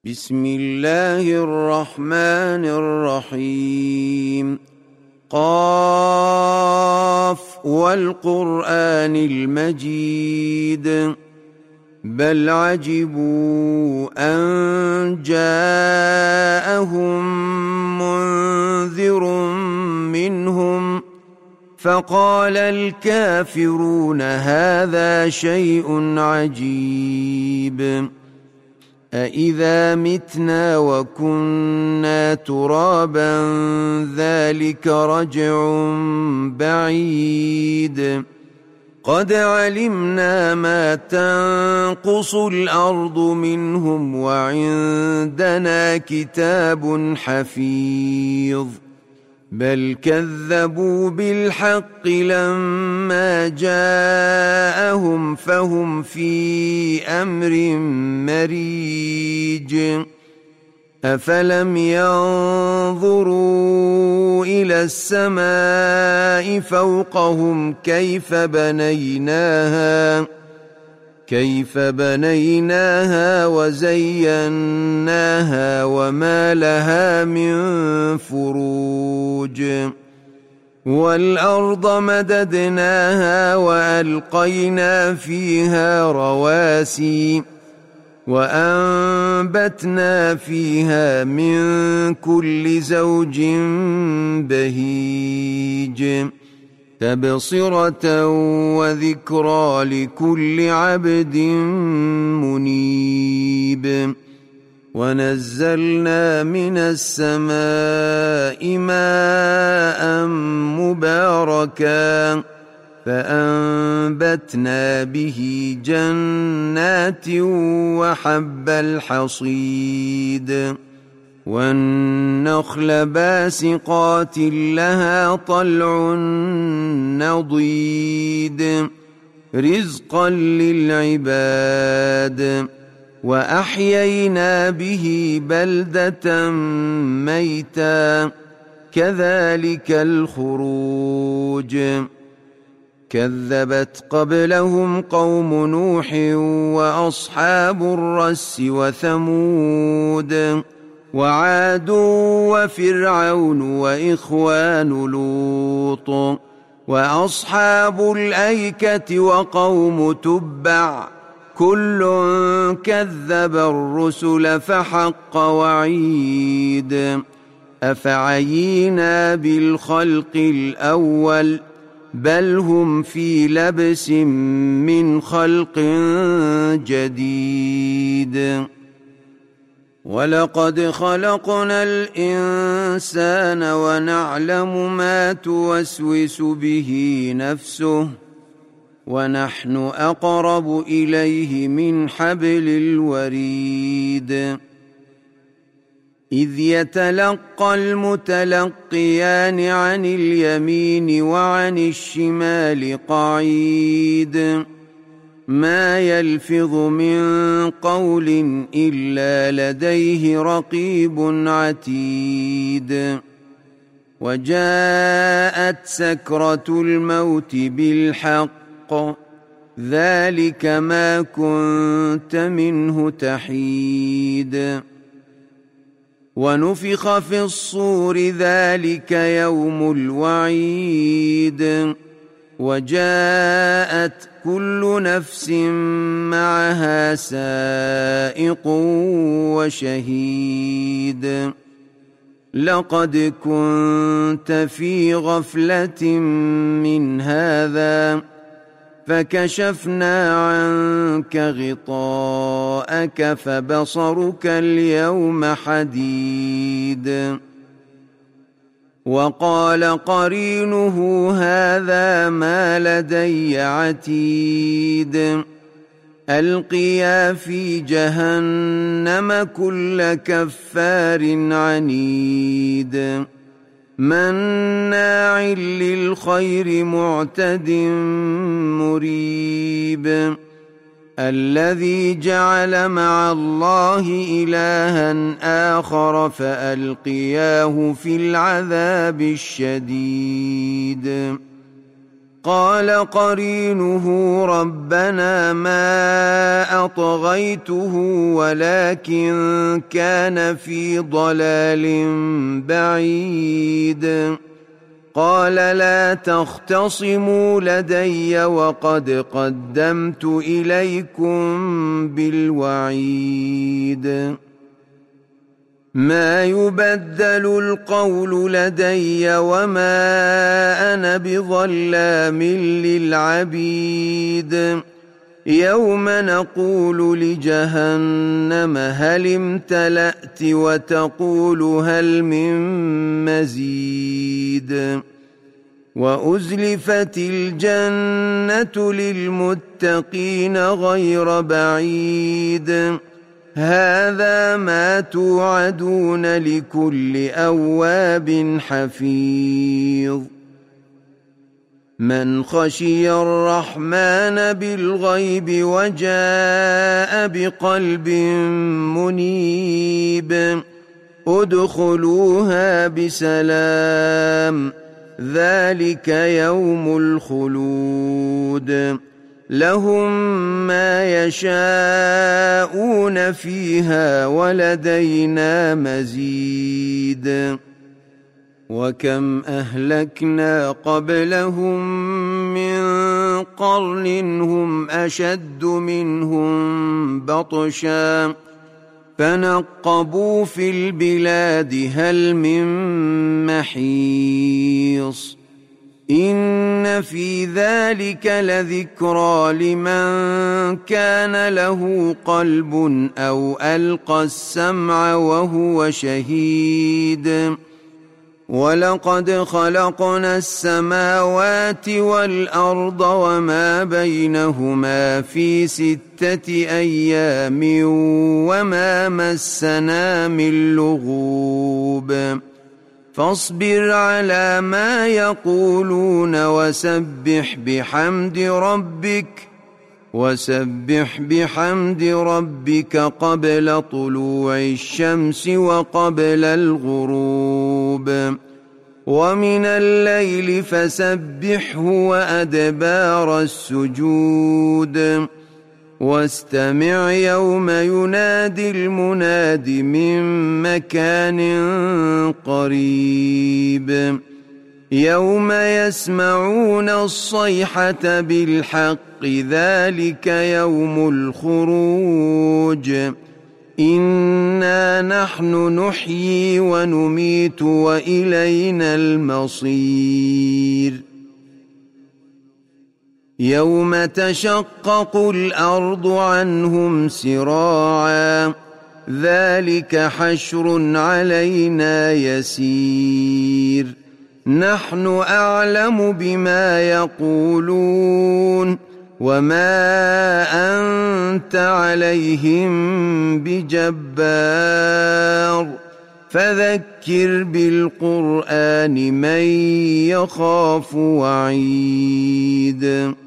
بسم الله الرحمن الرحيم. قاف والقرآن المجيد بل عجبوا أن جاءهم منذر منهم فقال الكافرون هذا شيء عجيب أإذا متنا وكنا ترابا ذلك رجع بعيد قد علمنا ما تنقص الأرض منهم وعندنا كتاب حفيظ بل كذبوا بالحق لما جاءهم فهم في أمر مريج أفلم ينظروا إلى السماء فوقهم كيف بنيناها وزيناها وما لها من فروج والأرض مددناها وألقينا فيها رواسي وأنبتنا فيها من كل زوج بهيج تبصرة وذكرى لكل عبد منيب ونزلنا من السماء ماء مباركا فأنبتنا به جنات وحب الحصيد والنخل باسقات لها طلع نضيد رزقا للعباد وأحيينا به بلدة ميتا كذلك الخروج كذبت قبلهم قوم نوح وأصحاب الرس وثمود وعاد وفرعون وإخوان لوط وأصحاب الأيكة وقوم تبع كل كذب الرسل فحق وعيد أفعينا بالخلق الأول بل هم في لبس من خلق جديد ولقد خلقنا الإنسان ونعلم ما توسوس به نفسه ونحن أقرب إليه من حبل الوريد إذ يتلقى المتلقيان عن اليمين وعن الشمال قعيد ما يلفظ من قول إلا لديه رقيب عتيد وجاءت سكرة الموت بالحق ذلك ما كنت منه تحيد ونفخ في الصور ذلك يوم الوعيد وجاءت كل نفس معها سائق وشهيد لقد كنت في غفلة من هذا فكشفنا عنك غطاءك فبصرك اليوم حديد وقال قرينه هذا ما لدي عتيد ألقيا في جهنم كل كفار عنيد مناع للخير معتد مريب الذي جعل مع الله إلها آخر فألقياه في العذاب الشديد قال قرينه ربنا ما أطغيته ولكن كان في ضلال بعيد قال لا تختصموا لدي وقد قدمت إليكم بالوعيد ما يبدل القول لدي وما أنا بظلام للعبيد يوم نقول لجهنم هل امتلأت وتقول هل من مزيد وأزلفت الجنة للمتقين غير بعيد هذا ما توعدون لكل أواب حفيظ من خشي الرحمن بالغيب وجاء بقلب منيب ادخلوها بسلام ذلك يوم الخلود لهم ما يشاءون فيها ولدينا مزيد وكم أهلكنا قبلهم من قرن هم أشد منهم بطشا فنقبوا في البلاد هل من محيص إن في ذلك لذكرى لمن كان له قلب أو ألقى السمع وهو شهيد ولقد خلقنا السماوات والأرض وما بينهما في 6 أيام وما مسنا من لغوب فاصبر على ما يقولون وسبح بحمد ربك قبل طلوع الشمس وقبل الغروب ومن الليل فسبحه وأدبار السجود واستمع يوم ينادي المناد من مكان قريب يوم يسمعون الصيحة بالحق ذلك يوم الخروج إنا نحن نحيي ونميت وإلينا المصير يوم تشقق الأرض عنهم سراعا ذلك حشر علينا يسير نحن أعلم بما يقولون وما أنت عليهم بجبار فذكر بالقرآن من يخاف وعيد